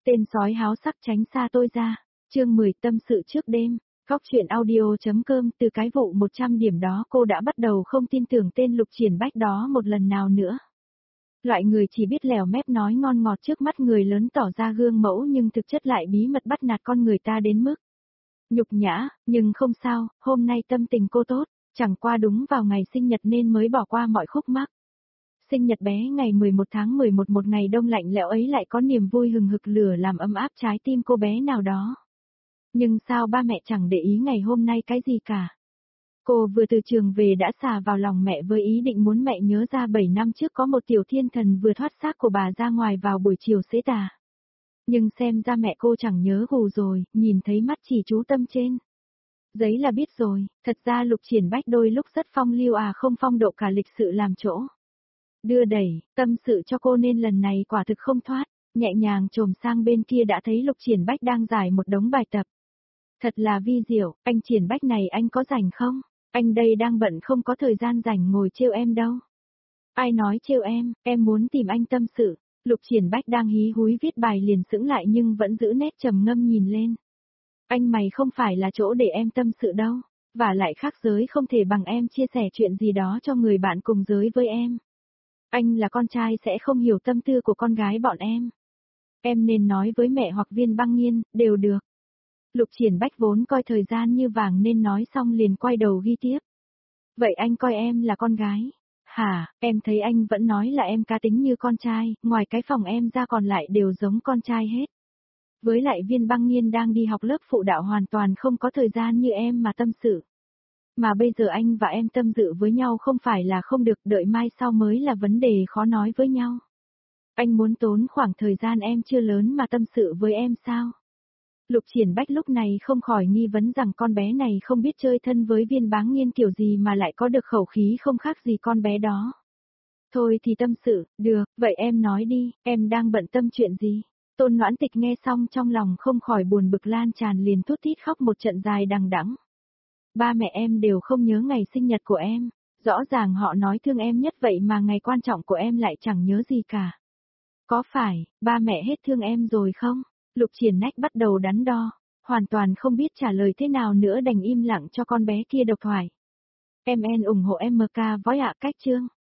Tên sói háo sắc tránh xa tôi ra. Chương 10 tâm sự trước đêm. Góc truyện audio.com. Từ cái vụ 100 điểm đó cô đã bắt đầu không tin tưởng tên Lục Triển Bách đó một lần nào nữa. Loại người chỉ biết lèo mép nói ngon ngọt trước mắt người lớn tỏ ra gương mẫu nhưng thực chất lại bí mật bắt nạt con người ta đến mức nhục nhã, nhưng không sao, hôm nay tâm tình cô tốt, chẳng qua đúng vào ngày sinh nhật nên mới bỏ qua mọi khúc mắc. Sinh nhật bé ngày 11 tháng 11, một ngày đông lạnh lẽo ấy lại có niềm vui hừng hực lửa làm ấm áp trái tim cô bé nào đó. Nhưng sao ba mẹ chẳng để ý ngày hôm nay cái gì cả. Cô vừa từ trường về đã xà vào lòng mẹ với ý định muốn mẹ nhớ ra 7 năm trước có một tiểu thiên thần vừa thoát xác của bà ra ngoài vào buổi chiều xế tà. Nhưng xem ra mẹ cô chẳng nhớ gù rồi, nhìn thấy mắt chỉ chú tâm trên giấy là biết rồi, thật ra Lục Triển Bách đôi lúc rất phong lưu không phong độ cả lịch sự làm chỗ đưa đẩy, tâm sự cho cô nên lần này quả thực không thoát, nhẹ nhàng chồm sang bên kia đã thấy Lục Triển Bách đang giải một đống bài tập. Thật là vi diệu, anh Triển Bách này anh có rảnh không? Anh đây đang bận không có thời gian rảnh ngồi trêu em đâu. Ai nói trêu em muốn tìm anh tâm sự. Lục Triển Bách đang hí húi viết bài liền sững lại nhưng vẫn giữ nét trầm ngâm nhìn lên. Anh mày không phải là chỗ để em tâm sự đâu, và lại khác giới không thể bằng em chia sẻ chuyện gì đó cho người bạn cùng giới với em. Anh là con trai sẽ không hiểu tâm tư của con gái bọn em. Em nên nói với mẹ hoặc Viên Băng Nghiên, đều được. Lục Triển Bách vốn coi thời gian như vàng nên nói xong liền quay đầu ghi tiếp. Vậy anh coi em là con gái? Hả, em thấy anh vẫn nói là em cá tính như con trai, ngoài cái phòng em ra còn lại đều giống con trai hết. Với lại Viên Băng Nghiên đang đi học lớp phụ đạo hoàn toàn không có thời gian như em mà tâm sự. Mà bây giờ anh và em tâm sự với nhau không phải là không được, đợi mai sau mới là vấn đề khó nói với nhau. Anh muốn tốn khoảng thời gian em chưa lớn mà tâm sự với em sao? Lục Triển Bách lúc này không khỏi nghi vấn rằng con bé này không biết chơi thân với Viên Báng Nghiên kiểu gì mà lại có được khẩu khí không khác gì con bé đó. Thôi thì tâm sự, được, vậy em nói đi, em đang bận tâm chuyện gì? Tôn Noãn Tịch nghe xong trong lòng không khỏi buồn bực lan tràn liền thút thít khóc một trận dài đằng đẵng. Ba mẹ em đều không nhớ ngày sinh nhật của em, rõ ràng họ nói thương em nhất vậy mà ngày quan trọng của em lại chẳng nhớ gì cả. Có phải, ba mẹ hết thương em rồi không? Lục Triển Nách bắt đầu đắn đo, hoàn toàn không biết trả lời thế nào nữa đành im lặng cho con bé kia độc thoại. Em ủng hộ MK Voice cách chương.